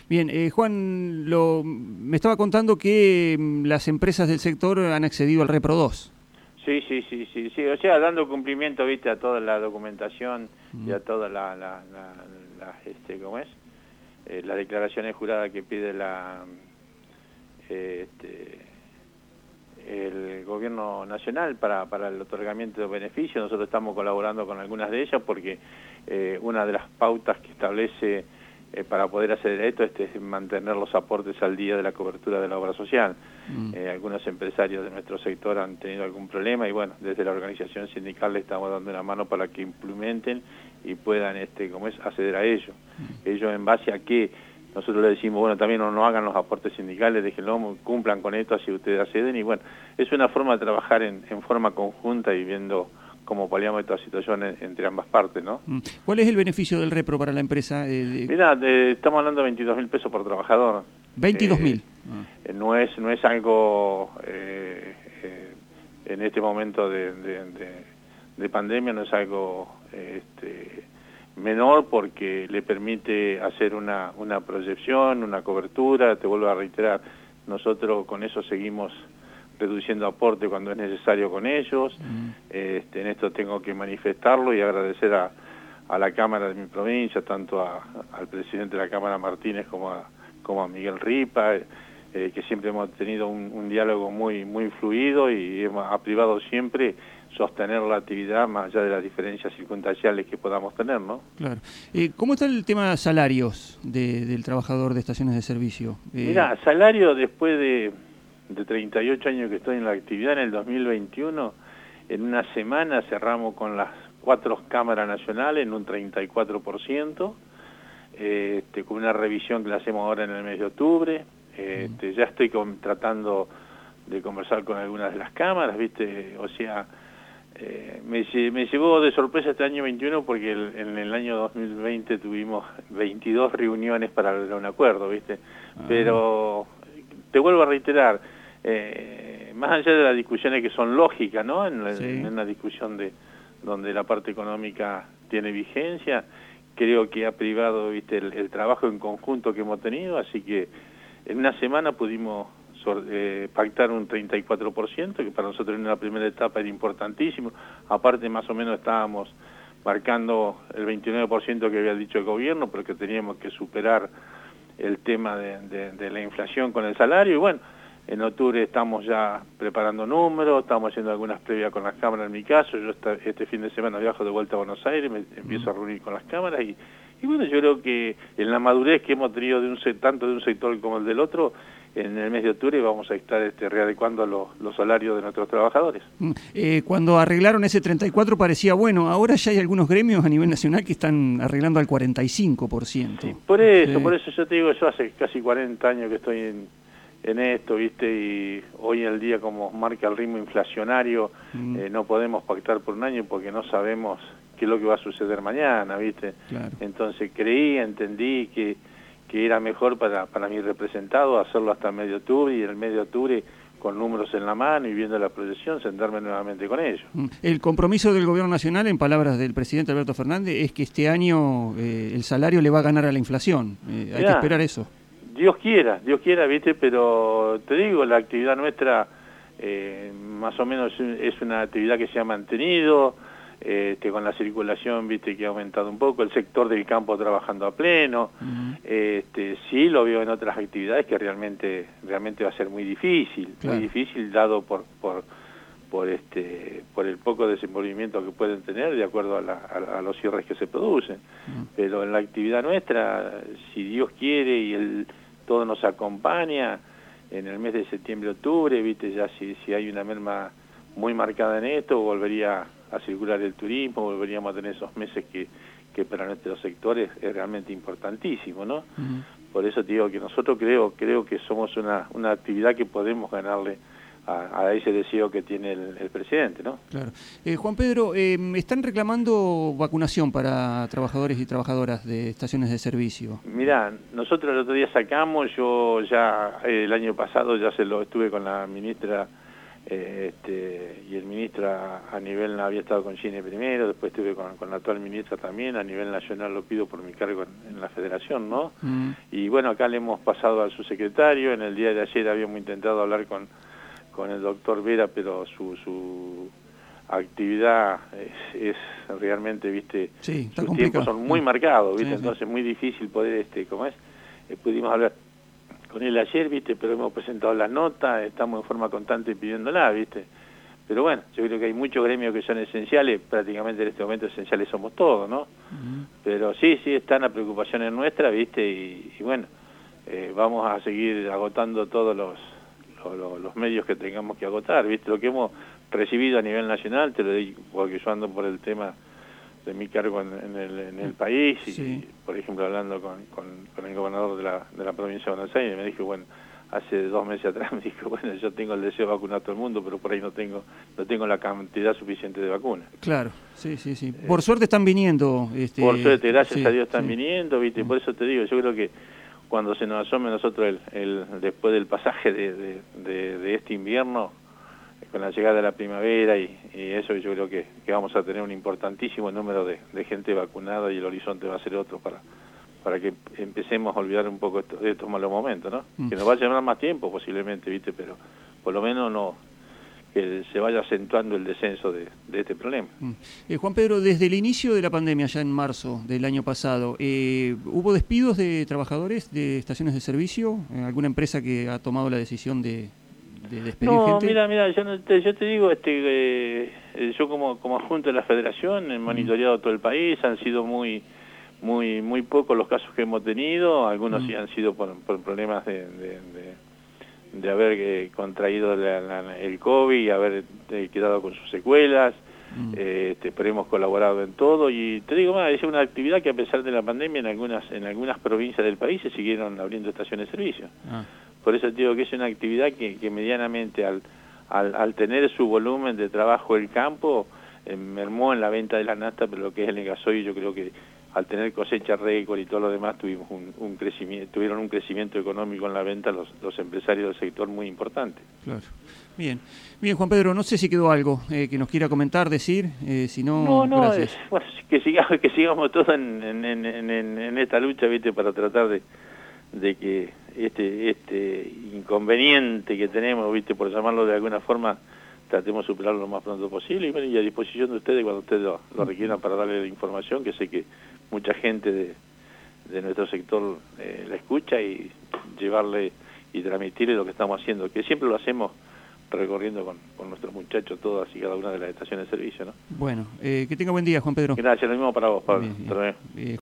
Bien, Juan, me estaba contando que las empresas del sector han accedido al Repro 2. Sí, o sea, dando cumplimiento, viste, a toda la documentación y a toda ¿cómo es? Las declaraciones juradas que pide el gobierno nacional para el otorgamiento de beneficios. Nosotros estamos colaborando con algunas de ellas porque una de las pautas que establece para poder hacer esto es mantener los aportes al día de la cobertura de la obra social. Algunos empresarios de nuestro sector han tenido algún problema y bueno, desde la organización sindical le estamos dando una mano para que implementen y puedan acceder a ello. Ellos en base a que nosotros le decimos, bueno, también no hagan los aportes sindicales, déjenlo, cumplan con esto, así ustedes acceden, y bueno, es una forma de trabajar en forma conjunta y viendo cómo paliamos esta situación entre ambas partes, ¿no? ¿Cuál es el beneficio del Repro para la empresa? Mirá, estamos hablando de 22.000 pesos por trabajador. 22.000. No es algo, en este momento de pandemia, no es algo menor, porque le permite hacer una proyección, una cobertura. Te vuelvo a reiterar, nosotros con eso seguimos reduciendo aporte cuando es necesario con ellos. En esto tengo que manifestarlo y agradecer a la Cámara de mi provincia, tanto al presidente de la Cámara, Martínez, como a Miguel Ripa, que siempre hemos tenido un diálogo muy fluido y ha privado siempre sostener la actividad más allá de las diferencias circunstanciales que podamos tener, ¿no? Claro. ¿Cómo está el tema de salarios del trabajador de estaciones de servicio? Mirá, salario después de 38 años que estoy en la actividad, en el 2021, en una semana cerramos con las 4 cámaras nacionales en un 34%, con una revisión que la hacemos ahora en el mes de octubre. Ya estoy tratando de conversar con algunas de las cámaras, ¿viste? O sea, me llevó de sorpresa este año 21 porque en el año 2020 tuvimos 22 reuniones para lograr un acuerdo, ¿viste? Pero te vuelvo a reiterar, más allá de las discusiones que son lógicas, ¿no? En una discusión donde la parte económica tiene vigencia, creo que ha privado, ¿viste?, el trabajo en conjunto que hemos tenido, así que en una semana pudimos pactar un 34%, que para nosotros en la primera etapa era importantísimo. Aparte, más o menos estábamos marcando el 29% que había dicho el gobierno, pero que teníamos que superar el tema de la inflación con el salario. Y bueno, en octubre estamos ya preparando números, estamos haciendo algunas previas con las cámaras en mi caso. Yo este fin de semana viajo de vuelta a Buenos Aires, me empiezo a reunir con las cámaras y bueno, yo creo que en la madurez que hemos tenido tanto de un sector como el del otro, en el mes de octubre vamos a estar readecuando los salarios de nuestros trabajadores. Cuando arreglaron ese 34 parecía bueno, ahora ya hay algunos gremios a nivel nacional que están arreglando al 45%. Sí, por eso yo te digo, yo hace casi 40 años que estoy en esto, ¿viste? Y hoy en el día, como marca el ritmo inflacionario, no podemos pactar por un año porque no sabemos qué es lo que va a suceder mañana, ¿viste? Claro. Entonces entendí que era mejor para mi representado hacerlo hasta medio octubre, y en el mes de octubre, con números en la mano y viendo la proyección, sentarme nuevamente con ellos. El compromiso del gobierno nacional, en palabras del presidente Alberto Fernández, es que este año el salario le va a ganar a la inflación. Hay que esperar eso. Dios quiera, ¿viste? Pero te digo, la actividad nuestra más o menos es una actividad que se ha mantenido, con la circulación, ¿viste?, que ha aumentado un poco, el sector del campo trabajando a pleno. Sí lo veo en otras actividades que realmente va a ser muy difícil, muy difícil, dado por el poco desenvolvimiento que pueden tener de acuerdo a los cierres que se producen. Pero en la actividad nuestra, si Dios quiere y todo nos acompaña, en el mes de septiembre-octubre, ¿viste?, ya si hay una merma muy marcada en esto, volvería a circular el turismo, volveríamos a tener esos meses que para nuestros sectores es realmente importantísimo, ¿no? Por eso te digo que nosotros creo que somos una actividad que podemos ganarle a ese deseo que tiene el presidente, ¿no? Claro. Juan Pedro, están reclamando vacunación para trabajadores y trabajadoras de estaciones de servicio. Mirá, nosotros el otro día sacamos, yo ya el año pasado ya estuve con la ministra y el ministro a nivel, había estado con Gine primero, después estuve con la actual ministra también, a nivel nacional lo pido por mi cargo en la federación, ¿no? Y bueno, acá le hemos pasado al subsecretario, en el día de ayer habíamos intentado hablar con el doctor Vera, pero su actividad es realmente, viste, sí, sus tiempos son muy marcados, viste, entonces es muy difícil poder, pudimos hablar con él ayer, viste, pero hemos presentado la nota, estamos en forma constante pidiéndola, viste, pero bueno, yo creo que hay muchos gremios que son esenciales, prácticamente en este momento esenciales somos todos, ¿no? Pero sí, están las preocupaciones nuestras, viste, y bueno, vamos a seguir agotando todos los medios que tengamos que agotar, viste, lo que hemos recibido a nivel nacional, te lo digo porque yo ando por el tema de mi cargo en el país, y por ejemplo hablando con el gobernador de la provincia de Buenos Aires, me dijo, bueno, hace 2 meses atrás me dijo, bueno, yo tengo el deseo de vacunar a todo el mundo, pero por ahí no tengo la cantidad suficiente de vacunas. Claro, sí. Por suerte están viniendo. Por suerte, gracias a Dios están viniendo, viste, por eso te digo, yo creo que cuando se nos asome a nosotros después del pasaje de este invierno, con la llegada de la primavera y eso, yo creo que vamos a tener un importantísimo número de gente vacunada, y el horizonte va a ser otro para que empecemos a olvidar un poco de estos malos momentos, ¿no? Que nos va a llevar más tiempo posiblemente, viste, pero por lo menos no que se vaya acentuando el descenso de este problema. Juan Pedro, desde el inicio de la pandemia, ya en marzo del año pasado, ¿hubo despidos de trabajadores de estaciones de servicio? ¿Alguna empresa que ha tomado la decisión de despedir gente? Mira, yo te digo, yo como adjunto de la federación he monitoreado todo el país, han sido muy pocos los casos que hemos tenido, algunos sí han sido por problemas de haber contraído el COVID y haber quedado con sus secuelas, pero hemos colaborado en todo, y te digo más, es una actividad que a pesar de la pandemia en algunas provincias del país se siguieron abriendo estaciones de servicio. Por eso te digo que es una actividad que medianamente al tener su volumen de trabajo el campo, mermó en la venta de la nafta, pero lo que es el gasoil, yo creo que al tener cosecha récord y todo lo demás tuvieron un crecimiento económico en la venta los empresarios del sector muy importante. Claro. Bien, Juan Pedro, no sé si quedó algo que nos quiera comentar, decir, si no, gracias. Bueno, que sigamos todos en esta lucha, viste, para tratar de que este inconveniente que tenemos, viste, por llamarlo de alguna forma, tratemos de superarlo lo más pronto posible, y a disposición de ustedes cuando ustedes lo requieran para darle la información, que sé que mucha gente de nuestro sector la escucha, y llevarle y transmitirle lo que estamos haciendo, que siempre lo hacemos recorriendo con nuestros muchachos todas y cada una de las estaciones de servicio, ¿no? Bueno, que tenga buen día, Juan Pedro. Gracias, lo mismo para vos, Pablo. Bien.